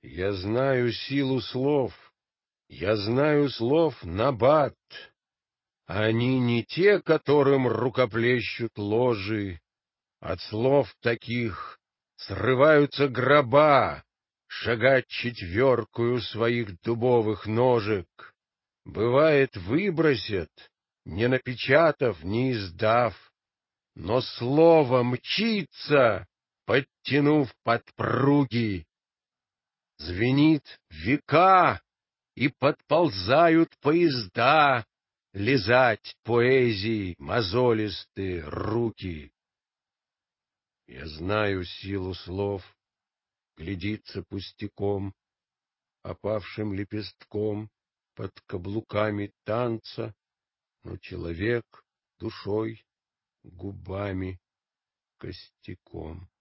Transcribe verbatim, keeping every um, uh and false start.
Я знаю силу слов, я знаю слов набат. Они не те, которым рукоплещут ложи. От слов таких срываются гроба, шагать четверкую своих дубовых ножек. Бывает, выбросят, не напечатав, не издав, но слово мчится, подтянув подпруги. Звенит века, и подползают поезда лизать поэзии мозолистые руки. Я знаю силу слов, глядится пустяком, опавшим лепестком под каблуками танца, но человек душой, губами, костяком.